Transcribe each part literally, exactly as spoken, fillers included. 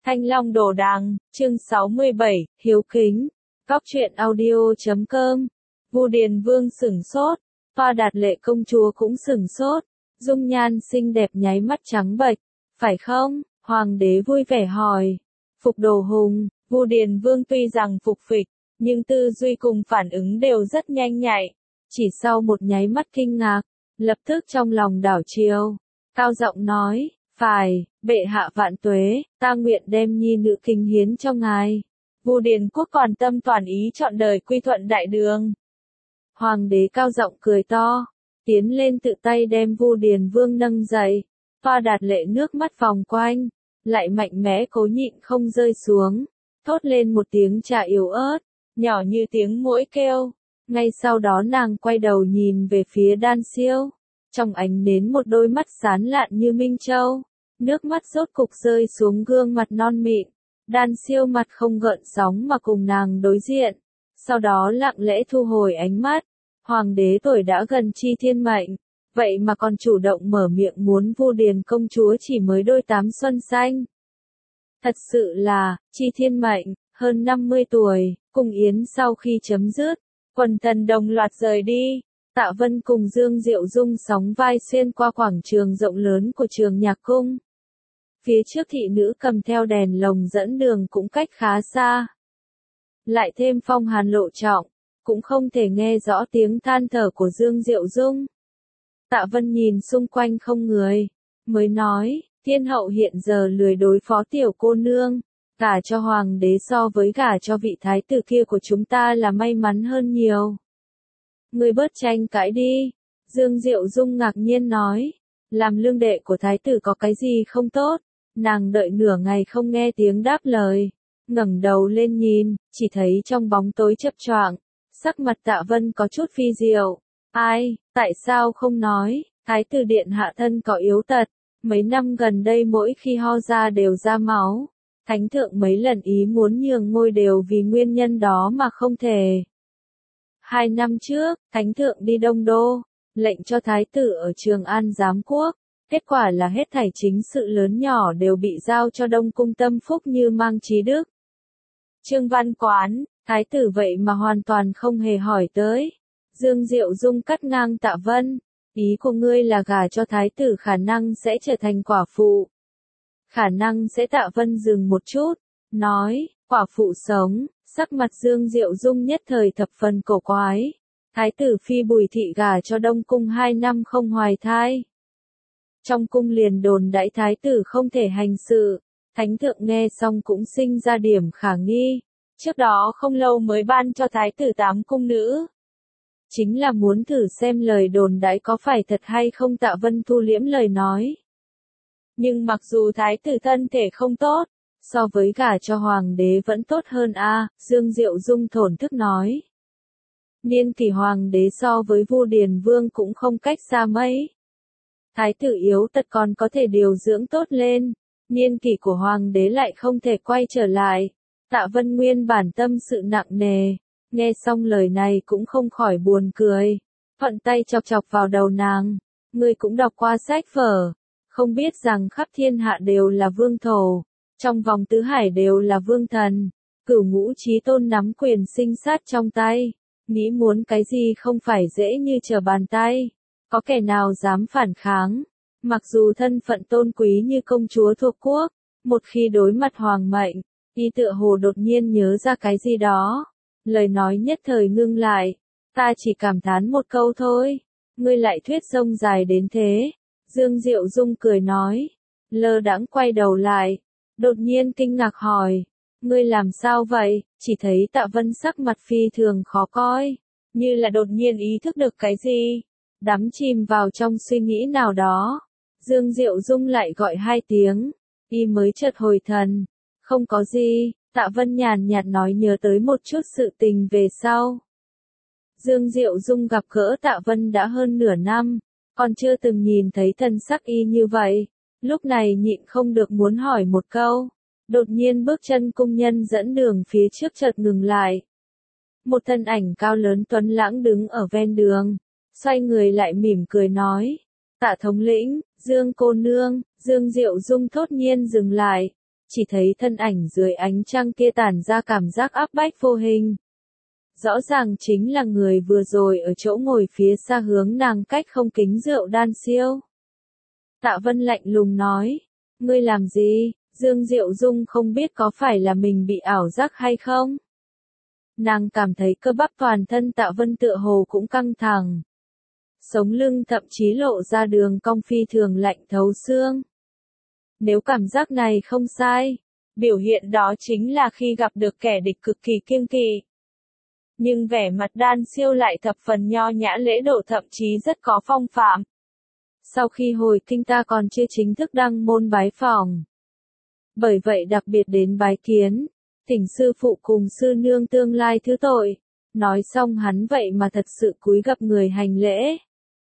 Thanh Long Đồ Đằng, chương sáu mươi bảy, Hiếu Kính. Góc truyện audio chấm com. Vu Điền Vương sửng sốt, Hoa Đạt Lệ công chúa cũng sửng sốt, dung nhan xinh đẹp nháy mắt trắng bệch. Phải không? Hoàng đế vui vẻ hỏi. Phục Đồ Hùng, Vu Điền Vương tuy rằng phục phịch, nhưng tư duy cùng phản ứng đều rất nhanh nhạy. Chỉ sau một nháy mắt kinh ngạc, lập tức trong lòng đảo chiều, cao giọng nói, phải, bệ hạ vạn tuế, ta nguyện đem nhi nữ kính hiến cho ngài. Vu Điền Quốc toàn tâm toàn ý chọn đời quy thuận đại đường. Hoàng đế cao giọng cười to, tiến lên tự tay đem Vu Điền Vương nâng dậy. Hoa Đạt Lệ nước mắt vòng quanh, lại mạnh mẽ cố nhịn không rơi xuống, thốt lên một tiếng trà yếu ớt, nhỏ như tiếng muỗi kêu. Ngay sau đó nàng quay đầu nhìn về phía Đan Siêu, trong ánh nến một đôi mắt sáng lạn như minh châu, nước mắt rốt cục rơi xuống gương mặt non mịn. Đan Siêu mặt không gợn sóng mà cùng nàng đối diện, sau đó lặng lẽ thu hồi ánh mắt. Hoàng đế tuổi đã gần chi thiên mệnh, vậy mà còn chủ động mở miệng muốn Vu Điền công chúa chỉ mới đôi tám xuân xanh. Thật sự là, chi thiên mệnh, hơn năm mươi tuổi, cung yến sau khi chấm dứt, quần thần đồng loạt rời đi. Tạ Vân cùng Dương Diệu Dung sóng vai xuyên qua quảng trường rộng lớn của trường nhạc cung. Phía trước thị nữ cầm theo đèn lồng dẫn đường cũng cách khá xa. Lại thêm phong hàn lộ trọng, cũng không thể nghe rõ tiếng than thở của Dương Diệu Dung. Tạ Vân nhìn xung quanh không người, mới nói, thiên hậu hiện giờ lười đối phó tiểu cô nương, gả cho hoàng đế so với gả cho vị thái tử kia của chúng ta là may mắn hơn nhiều. Người bớt tranh cãi đi, Dương Diệu Dung ngạc nhiên nói, làm lương đệ của thái tử có cái gì không tốt. Nàng đợi nửa ngày không nghe tiếng đáp lời, ngẩng đầu lên nhìn, chỉ thấy trong bóng tối chớp choạng, sắc mặt Tạ Vân có chút phi diệu. Ai, tại sao không nói, thái tử điện hạ thân có yếu tật, mấy năm gần đây mỗi khi ho ra đều ra máu, thánh thượng mấy lần ý muốn nhường ngôi đều vì nguyên nhân đó mà không thể. Hai năm trước, thánh thượng đi Đông Đô, lệnh cho thái tử ở Trường An giám quốc. Kết quả là hết thảy chính sự lớn nhỏ đều bị giao cho Đông Cung Tâm Phúc như mang trí đức. Trương Văn Quán, thái tử vậy mà hoàn toàn không hề hỏi tới. Dương Diệu Dung cắt ngang Tạ Vân, ý của ngươi là gả cho thái tử khả năng sẽ trở thành quả phụ. Khả năng sẽ. Tạ Vân dừng một chút, nói, quả phụ sống, sắc mặt Dương Diệu Dung nhất thời thập phần cổ quái. Thái tử phi Bùi thị gả cho Đông Cung hai năm không hoài thai. Trong cung liền đồn đãi thái tử không thể hành sự, thánh thượng nghe xong cũng sinh ra điểm khả nghi, trước đó không lâu mới ban cho thái tử tám cung nữ. Chính là muốn thử xem lời đồn đãi có phải thật hay không. Tạ Vân thu liễm lời nói. Nhưng mặc dù thái tử thân thể không tốt, so với gả cho hoàng đế vẫn tốt hơn a. Dương Diệu Dung thổn thức nói. Niên kỷ hoàng đế so với Vu Điền Vương cũng không cách xa mấy. Thái tử yếu tật còn có thể điều dưỡng tốt lên, niên kỷ của hoàng đế lại không thể quay trở lại. Tạ Vân nguyên bản tâm sự nặng nề, nghe xong lời này cũng không khỏi buồn cười, thuận tay chọc chọc vào đầu nàng. Ngươi cũng đọc qua sách vở, không biết rằng khắp thiên hạ đều là vương thổ, trong vòng tứ hải đều là vương thần, cửu ngũ chí tôn nắm quyền sinh sát trong tay, nghĩ muốn cái gì không phải dễ như trở bàn tay. Có kẻ nào dám phản kháng, mặc dù thân phận tôn quý như công chúa thuộc quốc, một khi đối mặt hoàng mệnh, y tựa hồ đột nhiên nhớ ra cái gì đó, lời nói nhất thời ngưng lại, ta chỉ cảm thán một câu thôi, ngươi lại thuyết rông dài đến thế. Dương Diệu Dung cười nói, lơ đãng quay đầu lại, đột nhiên kinh ngạc hỏi, ngươi làm sao vậy? Chỉ thấy Tạ Vân sắc mặt phi thường khó coi, như là đột nhiên ý thức được cái gì. Đắm chìm vào trong suy nghĩ nào đó, Dương Diệu Dung lại gọi hai tiếng, y mới chợt hồi thần. Không có gì, Tạ Vân nhàn nhạt nói nhớ tới một chút sự tình về sau. Dương Diệu Dung gặp gỡ Tạ Vân đã hơn nửa năm, còn chưa từng nhìn thấy thân sắc y như vậy, lúc này nhịn không được muốn hỏi một câu. Đột nhiên bước chân cung nhân dẫn đường phía trước chợt ngừng lại. Một thân ảnh cao lớn tuấn lãng đứng ở ven đường. Xoay người lại mỉm cười nói, Tạ thống lĩnh, Dương cô nương. Dương Diệu Dung thốt nhiên dừng lại, chỉ thấy thân ảnh dưới ánh trăng kia tản ra cảm giác áp bách vô hình. Rõ ràng chính là người vừa rồi ở chỗ ngồi phía xa hướng nàng cách không kính rượu đan siêu. Tạ Vân lạnh lùng nói, ngươi làm gì? Dương Diệu Dung không biết có phải là mình bị ảo giác hay không? Nàng cảm thấy cơ bắp toàn thân Tạ Vân tựa hồ cũng căng thẳng. Sống lưng thậm chí lộ ra đường cong phi thường lạnh thấu xương. Nếu cảm giác này không sai, biểu hiện đó chính là khi gặp được kẻ địch cực kỳ kiêng kỵ. Nhưng vẻ mặt Đan Siêu lại thập phần nho nhã lễ độ, thậm chí rất có phong phạm. Sau khi hồi kinh ta còn chưa chính thức đăng môn bái phỏng. Bởi vậy đặc biệt đến bái kiến, thỉnh sư phụ cùng sư nương tương lai thứ tội. Nói xong hắn vậy mà thật sự cúi gập người hành lễ.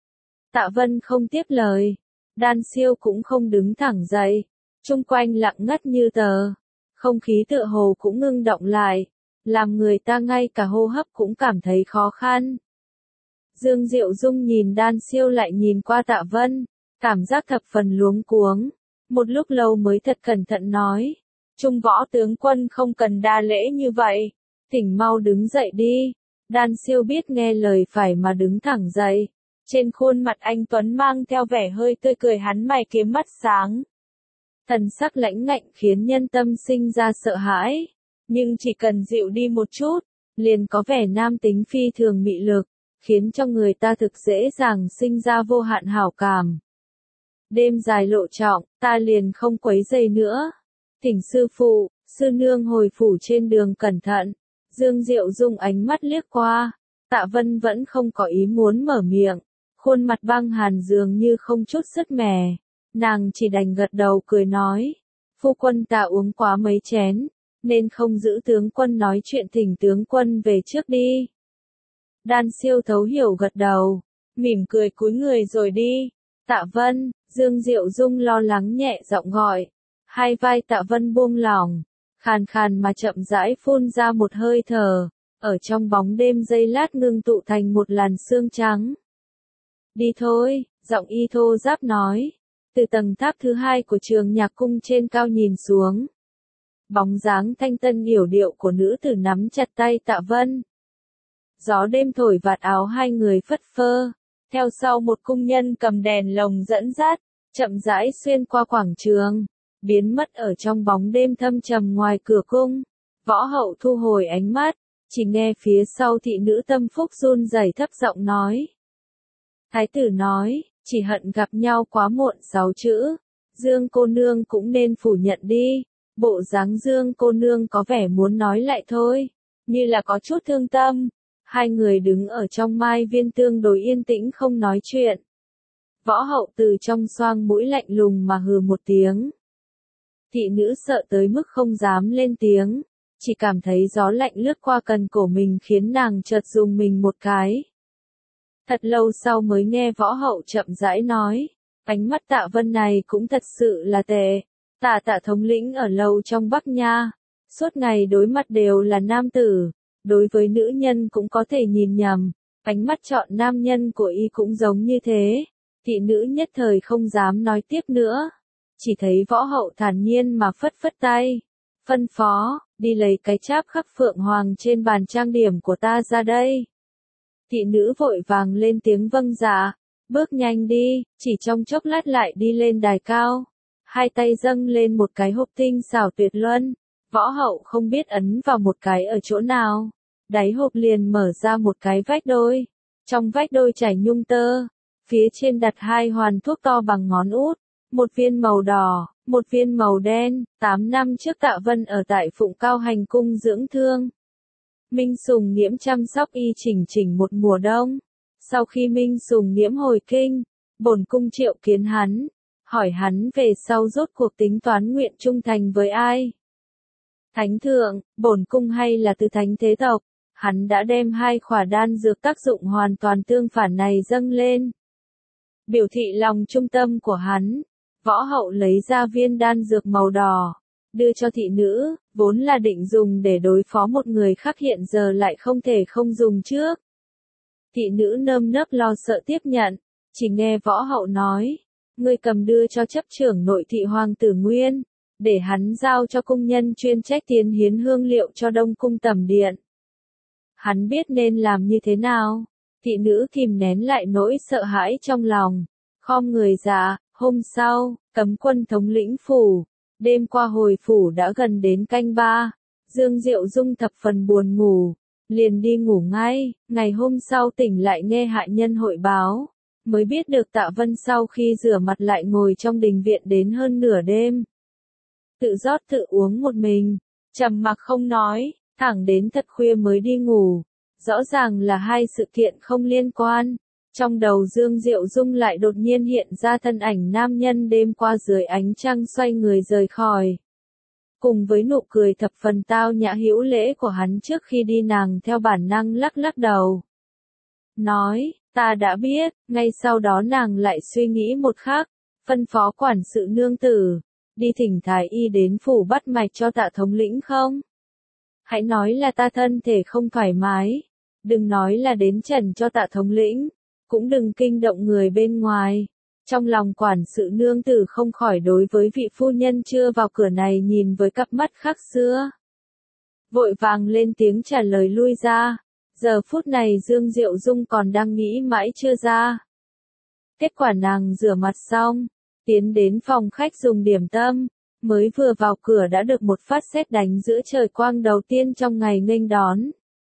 Tạ Vân không tiếp lời, Đan Siêu cũng không đứng thẳng dậy, chung quanh lặng ngắt như tờ, không khí tựa hồ cũng ngưng động lại, làm người ta ngay cả hô hấp cũng cảm thấy khó khăn. Dương Diệu Dung nhìn Đan Siêu lại nhìn qua Tạ Vân, cảm giác thập phần luống cuống, một lúc lâu mới thật cẩn thận nói, Trung Võ tướng quân không cần đa lễ như vậy, thỉnh mau đứng dậy đi. Đan Siêu biết nghe lời phải mà đứng thẳng dậy. Trên khuôn mặt anh Tuấn mang theo vẻ hơi tươi cười, hắn mày kiếm mắt sáng. Thần sắc lãnh ngạnh khiến nhân tâm sinh ra sợ hãi. Nhưng chỉ cần dịu đi một chút, liền có vẻ nam tính phi thường mị lực, khiến cho người ta thực dễ dàng sinh ra vô hạn hảo cảm. Đêm dài lộ trọng, ta liền không quấy rầy nữa. Thỉnh sư phụ, sư nương hồi phủ trên đường cẩn thận. Dương Diệu Dung ánh mắt liếc qua. Tạ Vân vẫn không có ý muốn mở miệng. Khuôn mặt băng hàn dường như không chút sứt mẻ. Nàng chỉ đành gật đầu cười nói. Phu quân ta uống quá mấy chén, nên không giữ tướng quân nói chuyện, thỉnh tướng quân về trước đi. Đan Siêu thấu hiểu gật đầu, mỉm cười cúi người rồi đi. Tạ Vân, Dương Diệu Dung lo lắng nhẹ giọng gọi. Hai vai Tạ Vân buông lỏng, khàn khàn mà chậm rãi phun ra một hơi thở, ở trong bóng đêm giây lát ngưng tụ thành một làn sương trắng. Đi thôi, giọng y thô ráp nói, từ tầng tháp thứ hai của trường nhạc cung trên cao nhìn xuống. Bóng dáng thanh tân yểu điệu của nữ tử nắm chặt tay Tạ Vân. Gió đêm thổi vạt áo hai người phất phơ, theo sau một cung nhân cầm đèn lồng dẫn dắt, chậm rãi xuyên qua quảng trường, biến mất ở trong bóng đêm thâm trầm ngoài cửa cung. Võ Hậu thu hồi ánh mắt, chỉ nghe phía sau thị nữ Tâm Phúc run rẩy thấp giọng nói. Thái tử nói, chỉ hận gặp nhau quá muộn sáu chữ, Dương cô nương cũng nên phủ nhận đi. Bộ dáng Dương cô nương có vẻ muốn nói lại thôi, như là có chút thương tâm. Hai người đứng ở trong mai viên tương đối yên tĩnh không nói chuyện. Võ Hậu từ trong xoang mũi lạnh lùng mà hừ một tiếng. Thị nữ sợ tới mức không dám lên tiếng, chỉ cảm thấy gió lạnh lướt qua cần cổ mình khiến nàng chợt rùng mình một cái. Thật lâu sau mới nghe Võ Hậu chậm rãi nói, ánh mắt Tạ Vân này cũng thật sự là tệ. Tạ Tạ thống lĩnh ở lâu trong Bắc Nha, suốt ngày đối mặt đều là nam tử, đối với nữ nhân cũng có thể nhìn nhầm, ánh mắt chọn nam nhân của y cũng giống như thế. Thị nữ nhất thời không dám nói tiếp nữa, chỉ thấy Võ Hậu thản nhiên mà phất phất tay, phân phó, đi lấy cái cháp khắc phượng hoàng trên bàn trang điểm của ta ra đây. Thị nữ vội vàng lên tiếng vâng dạ, bước nhanh đi, chỉ trong chốc lát lại đi lên đài cao. Hai tay dâng lên một cái hộp tinh xảo tuyệt luân, Võ Hậu không biết ấn vào một cái ở chỗ nào, đáy hộp liền mở ra một cái vách đôi, trong vách đôi trải nhung tơ, phía trên đặt hai hoàn thuốc to bằng ngón út, một viên màu đỏ, một viên màu đen. Tám năm trước Tạ Vân ở tại Phụng Cao Hành cung dưỡng thương, Minh Sùng Nghiễm chăm sóc y chỉnh chỉnh một mùa đông. Sau khi Minh Sùng Nghiễm hồi kinh, bổn cung triệu kiến hắn, hỏi hắn về sau rốt cuộc tính toán nguyện trung thành với ai. Thánh thượng, bổn cung hay là từ thánh thế tộc, hắn đã đem hai khỏa đan dược tác dụng hoàn toàn tương phản này dâng lên. Biểu thị lòng trung tâm của hắn, Võ Hậu lấy ra viên đan dược màu đỏ, đưa cho thị nữ, vốn là định dùng để đối phó một người khác hiện giờ lại không thể không dùng trước. Thị nữ nơm nớp lo sợ tiếp nhận, chỉ nghe Võ Hậu nói, ngươi cầm đưa cho chấp trưởng nội thị Hoàng tử Nguyên, để hắn giao cho cung nhân chuyên trách tiến hiến hương liệu cho Đông Cung Tẩm Điện. Hắn biết nên làm như thế nào, thị nữ kìm nén lại nỗi sợ hãi trong lòng, khom người dạ, hôm sau, cấm quân thống lĩnh phủ, đêm qua hồi phủ đã gần đến canh ba, Dương Diệu Dung thập phần buồn ngủ, liền đi ngủ ngay, ngày hôm sau tỉnh lại nghe hạ nhân hội báo, mới biết được Tạ Vân sau khi rửa mặt lại ngồi trong đình viện đến hơn nửa đêm. Tự rót tự uống một mình, trầm mặc không nói, thẳng đến thật khuya mới đi ngủ, rõ ràng là hai sự kiện không liên quan. Trong đầu Dương Diệu Dung lại đột nhiên hiện ra thân ảnh nam nhân đêm qua dưới ánh trăng xoay người rời khỏi. Cùng với nụ cười thập phần tao nhã hữu lễ của hắn trước khi đi, nàng theo bản năng lắc lắc đầu. Nói, ta đã biết, ngay sau đó nàng lại suy nghĩ một khắc, phân phó quản sự nương tử, đi thỉnh thái y đến phủ bắt mạch cho Tạ thống lĩnh không? Hãy nói là ta thân thể không thoải mái, đừng nói là đến trần cho Tạ thống lĩnh, cũng đừng kinh động người bên ngoài. Trong lòng quản sự nương tử không khỏi đối với vị phu nhân chưa vào cửa này nhìn với cặp mắt khác xưa. Vội vàng lên tiếng trả lời lui ra. Giờ phút này Dương Diệu Dung còn đang nghĩ mãi chưa ra. Kết quả nàng rửa mặt xong, tiến đến phòng khách dùng điểm tâm, mới vừa vào cửa đã được một phát sét đánh giữa trời quang đầu tiên trong ngày nghênh đón.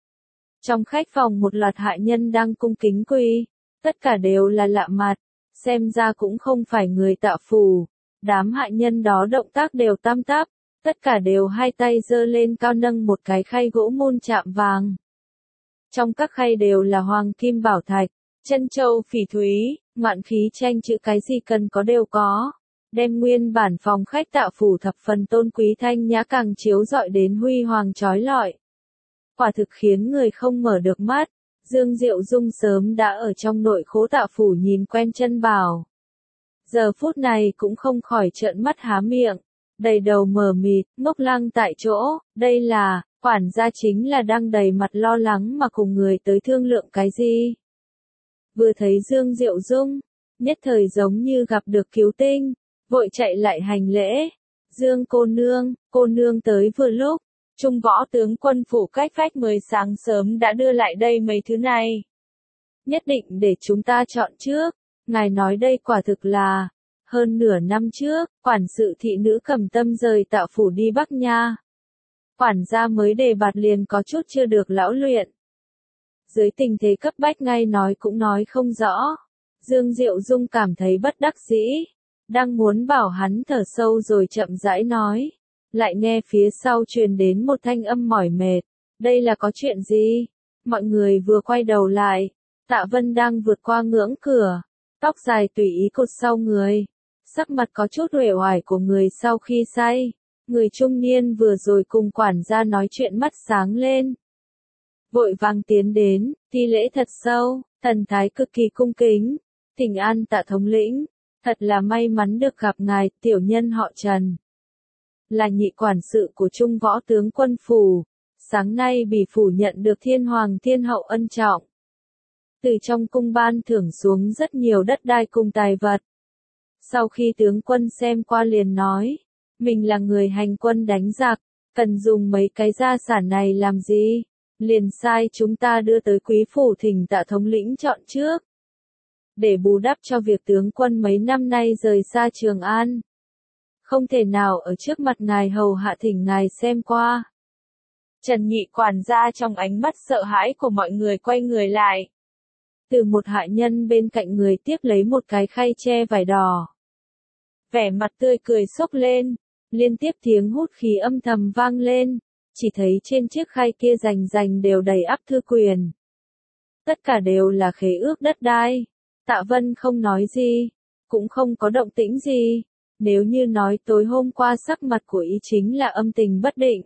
Trong khách phòng một loạt hạ nhân đang cung kính quỳ, tất cả đều là lạ mặt, xem ra cũng không phải người Tạ phủ. Đám hạ nhân đó động tác đều tăm tắp, tất cả đều hai tay giơ lên cao nâng một cái khay gỗ môn chạm vàng. Trong các khay đều là hoàng kim bảo thạch, chân châu phỉ thúy, ngoạn khí tranh chữ, cái gì cần có đều có. Đem nguyên bản phòng khách Tạ phủ thập phần tôn quý thanh nhã càng chiếu rọi đến huy hoàng chói lọi. Quả thực khiến người không mở được mắt. Dương Diệu Dung sớm đã ở trong nội khố Tạ phủ nhìn quen chân bảo. Giờ phút này cũng không khỏi trợn mắt há miệng, đầy đầu mờ mịt, ngốc lăng tại chỗ. Đây là, quản gia chính là đang đầy mặt lo lắng mà cùng người tới thương lượng cái gì. Vừa thấy Dương Diệu Dung, nhất thời giống như gặp được cứu tinh, vội chạy lại hành lễ. Dương cô nương, cô nương tới vừa lúc. Trung võ tướng quân phủ cách vách mười sáng sớm đã đưa lại đây mấy thứ này. Nhất định để chúng ta chọn trước. Ngài nói đây quả thực là, hơn nửa năm trước, quản sự thị nữ Cầm Tâm rời Tạ phủ đi Bắc Nha. Quản gia mới đề bạt liền có chút chưa được lão luyện. Dưới tình thế cấp bách ngay nói cũng nói không rõ. Dương Diệu Dung cảm thấy bất đắc dĩ, đang muốn bảo hắn thở sâu rồi chậm rãi nói. Lại nghe phía sau truyền đến một thanh âm mỏi mệt. Đây là có chuyện gì? Mọi người vừa quay đầu lại, Tạ Vân đang vượt qua ngưỡng cửa, tóc dài tùy ý cột sau người, sắc mặt có chút uể oải của người sau khi say. Người trung niên vừa rồi cùng quản gia nói chuyện mắt sáng lên, vội vàng tiến đến, thi lễ thật sâu, thần thái cực kỳ cung kính. Thỉnh an Tạ thống lĩnh, thật là may mắn được gặp ngài. Tiểu nhân họ Trần, là nhị quản sự của Trung võ tướng quân phủ, sáng nay bỉ phủ nhận được thiên hoàng thiên hậu ân trọng. Từ trong cung ban thưởng xuống rất nhiều đất đai cùng tài vật. Sau khi tướng quân xem qua liền nói, mình là người hành quân đánh giặc, cần dùng mấy cái gia sản này làm gì, liền sai chúng ta đưa tới quý phủ thỉnh Tạ thống lĩnh chọn trước. Để bù đắp cho việc tướng quân mấy năm nay rời xa Trường An. Không thể nào ở trước mặt ngài hầu hạ thỉnh ngài xem qua. Trần nhị quản gia trong ánh mắt sợ hãi của mọi người quay người lại. Từ một hạ nhân bên cạnh người tiếp lấy một cái khay che vải đỏ. Vẻ mặt tươi cười xốc lên, liên tiếp tiếng hút khí âm thầm vang lên, chỉ thấy trên chiếc khay kia rành rành đều đầy ắp thư quyền. Tất cả đều là khế ước đất đai. Tạ Vân không nói gì, cũng không có động tĩnh gì. Nếu như nói tối hôm qua sắc mặt của y chính là âm tình bất định.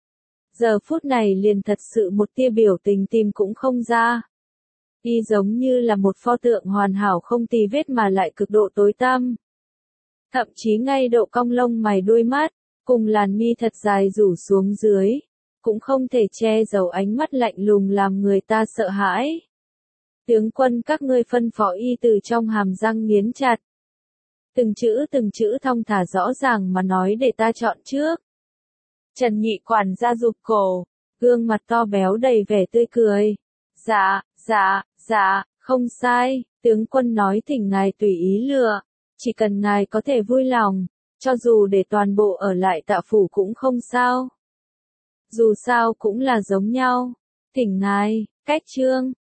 Giờ phút này liền thật sự một tia biểu tình tìm cũng không ra. Y giống như là một pho tượng hoàn hảo không tì vết mà lại cực độ tối tăm. Thậm chí ngay độ cong lông mày đuôi mắt, cùng làn mi thật dài rủ xuống dưới, cũng không thể che giấu ánh mắt lạnh lùng làm người ta sợ hãi. Tướng quân các ngươi phân phó y từ trong hàm răng nghiến chặt. Từng chữ từng chữ thong thả rõ ràng mà nói để ta chọn trước. Trần Nhị quản gia rụp cổ, gương mặt to béo đầy vẻ tươi cười. Dạ, dạ, dạ, không sai, tướng quân nói thỉnh ngài tùy ý lựa, chỉ cần ngài có thể vui lòng, cho dù để toàn bộ ở lại Tạ phủ cũng không sao. Dù sao cũng là giống nhau, thỉnh ngài, cách chương.